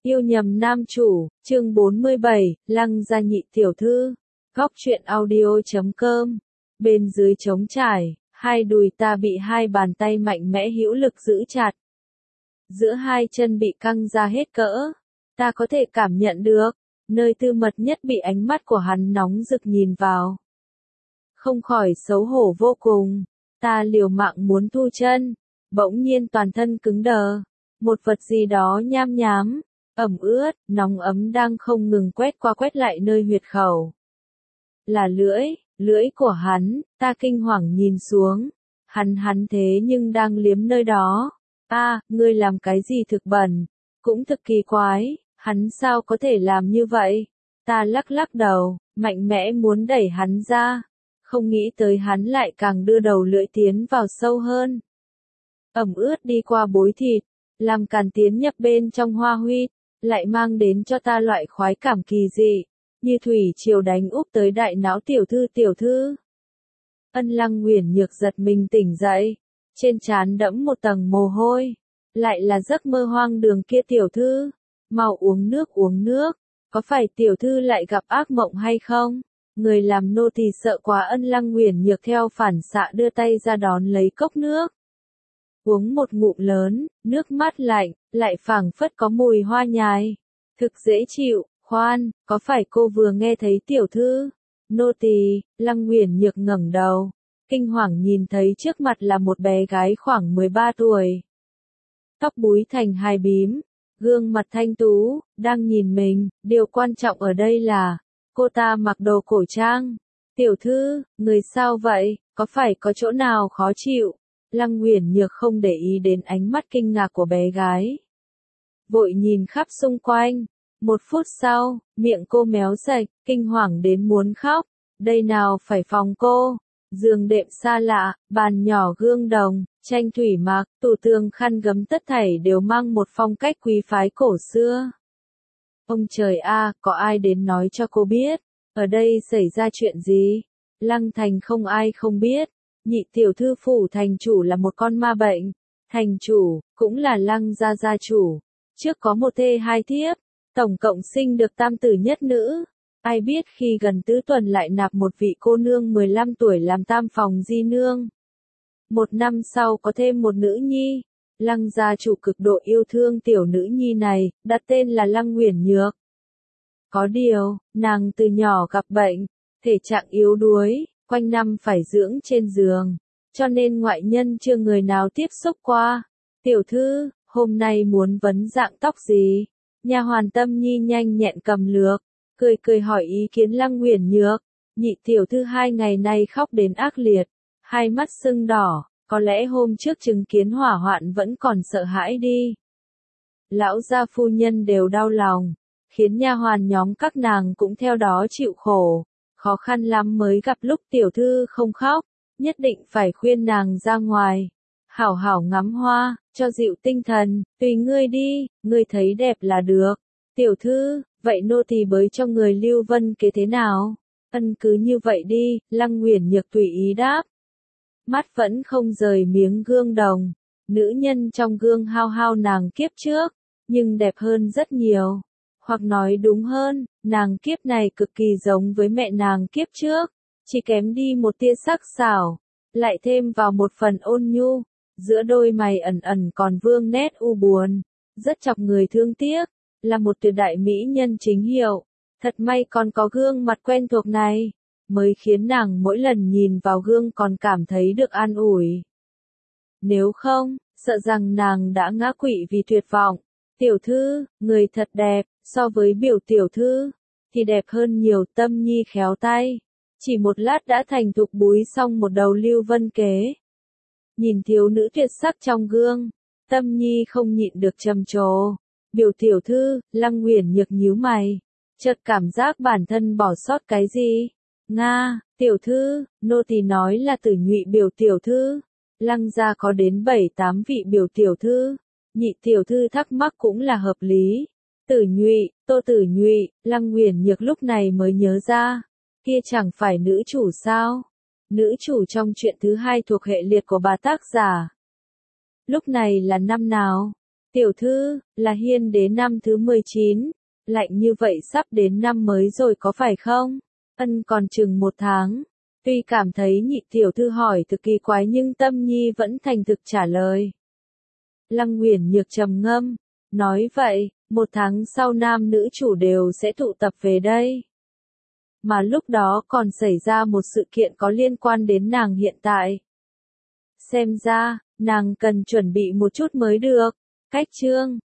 Yêu nhầm nam chủ, chương 47, Lăng gia nhị tiểu thư. Góc truyện audio.com. Bên dưới trống trải, hai đùi ta bị hai bàn tay mạnh mẽ hữu lực giữ chặt. Giữa hai chân bị căng ra hết cỡ. Ta có thể cảm nhận được, nơi tư mật nhất bị ánh mắt của hắn nóng rực nhìn vào. Không khỏi xấu hổ vô cùng, ta liều mạng muốn thu chân, bỗng nhiên toàn thân cứng đờ. Một vật gì đó nham nhám, ẩm ướt, nóng ấm đang không ngừng quét qua quét lại nơi huyệt khẩu. Là lưỡi của hắn, ta kinh hoàng nhìn xuống. Hắn thế nhưng đang liếm nơi đó. Ngươi làm cái gì thực bẩn, cũng thực kỳ quái, hắn sao có thể làm như vậy? Ta lắc đầu, mạnh mẽ muốn đẩy hắn ra. Không nghĩ tới hắn lại càng đưa đầu lưỡi tiến vào sâu hơn. Ẩm ướt đi qua bối thịt, làm càn tiến nhập bên trong hoa huyết, lại mang đến cho ta loại khoái cảm kỳ dị, như thủy triều đánh úp tới đại não tiểu thư. Ân Lăng Uyển Nhược giật mình tỉnh dậy, trên trán đẫm một tầng mồ hôi, lại là giấc mơ hoang đường kia tiểu thư, mau uống nước, có phải tiểu thư lại gặp ác mộng hay không? Người làm nô tỳ sợ quá. Ân Lăng Uyển Nhược theo phản xạ đưa tay ra đón lấy cốc nước. Uống một ngụm lớn, nước mát lạnh, lại phảng phất có mùi hoa nhài. Thực dễ chịu. Khoan, có phải cô vừa nghe thấy tiểu thư? Nô tỳ. Lăng Uyển Nhược ngẩng đầu, kinh hoàng nhìn thấy trước mặt là một bé gái khoảng 13 tuổi. Tóc búi thành hai bím, gương mặt thanh tú, đang nhìn mình. Điều quan trọng ở đây là, cô ta mặc đồ cổ trang. Tiểu thư, người sao vậy, có phải có chỗ nào khó chịu? Lăng Uyển Nhược không để ý đến ánh mắt kinh ngạc của bé gái. Vội nhìn khắp xung quanh. Một phút sau, miệng cô méo sạch, kinh hoàng đến muốn khóc. Đây nào phải phòng cô, giường đệm xa lạ, bàn nhỏ gương đồng, tranh thủy mặc, tủ tường khăn gấm tất thảy đều mang một phong cách quý phái cổ xưa. Ông trời a, có ai đến nói cho cô biết, ở đây xảy ra chuyện gì? Lăng thành không ai không biết, nhị tiểu thư phủ thành chủ là một con ma bệnh. Thành chủ, cũng là Lăng gia chủ, trước có một thê hai thiếp, tổng cộng sinh được tam tử nhất nữ. Ai biết khi gần tứ tuần lại nạp một vị cô nương 15 tuổi làm tam phòng di nương. Một năm sau có thêm một nữ nhi. Lăng gia chủ cực độ yêu thương tiểu nữ nhi này, đặt tên là Lăng Uyển Nhược. Có điều, nàng từ nhỏ gặp bệnh, thể trạng yếu đuối, quanh năm phải dưỡng trên giường, cho nên ngoại nhân chưa người nào tiếp xúc qua. Tiểu thư, hôm nay muốn vấn dạng tóc gì? Nha hoàn Tâm Nhi nhanh nhẹn cầm lược, cười hỏi ý kiến Lăng Uyển Nhược. Nhị tiểu thư 2 ngày nay khóc đến ác liệt, hai mắt sưng đỏ, có lẽ hôm trước chứng kiến hỏa hoạn vẫn còn sợ hãi đi. Lão gia phu nhân đều đau lòng, khiến nha hoàn nhóm các nàng cũng theo đó chịu khổ, khó khăn lắm mới gặp lúc tiểu thư không khóc, nhất định phải khuyên nàng ra ngoài, hảo hảo ngắm hoa, cho dịu tinh thần. Tùy ngươi đi, ngươi thấy đẹp là được. Tiểu thư, vậy nô tỳ bới cho người Lưu Vân kế thế nào? Ân cứ như vậy đi. Lăng Uyển Nhược tùy ý đáp. Mắt vẫn không rời miếng gương đồng. Nữ nhân trong gương hao nàng kiếp trước, nhưng đẹp hơn rất nhiều. Hoặc nói đúng hơn, nàng kiếp này cực kỳ giống với mẹ nàng kiếp trước, chỉ kém đi một tia sắc sảo, lại thêm vào một phần ôn nhu. Giữa đôi mày ẩn còn vương nét u buồn, rất chọc người thương tiếc, là một tuyệt đại mỹ nhân chính hiệu. Thật may còn có gương mặt quen thuộc này, mới khiến nàng mỗi lần nhìn vào gương còn cảm thấy được an ủi. Nếu không, sợ rằng nàng đã ngã quỵ vì tuyệt vọng. Tiểu thư, người thật đẹp, so với biểu tiểu thư, thì đẹp hơn nhiều. Tâm Nhi khéo tay, chỉ một lát đã thành thục búi xong một đầu Lưu Vân kế. Nhìn thiếu nữ tuyệt sắc trong gương, Tâm Nhi không nhịn được trầm trồ. Biểu tiểu thư. Lăng Uyển Nhược nhíu mày, chợt cảm giác bản thân bỏ sót cái gì. Nga, tiểu thư, nô tỳ nói là Tử Nhụy biểu tiểu thư. Lăng gia có đến 7-8 vị biểu tiểu thư, nhị tiểu thư thắc mắc cũng là hợp lý. Tử Nhụy, Tô Tử Nhụy. Lăng Uyển Nhược lúc này mới nhớ ra, kia chẳng phải nữ chủ sao? Nữ chủ trong truyện thứ 2 thuộc hệ liệt của bà tác giả. Lúc này là năm nào? Tiểu thư, là hiên đế năm thứ 19. Lạnh như vậy sắp đến năm mới rồi có phải không? Ân còn chừng 1 tháng. Tuy cảm thấy nhị tiểu thư hỏi thực kỳ quái nhưng Tâm Nhi vẫn thành thực trả lời. Lăng Uyển Nhược trầm ngâm, nói vậy, 1 tháng sau nam nữ chủ đều sẽ tụ tập về đây. Mà lúc đó còn xảy ra một sự kiện có liên quan đến nàng hiện tại. Xem ra, nàng cần chuẩn bị một chút mới được. Cách chương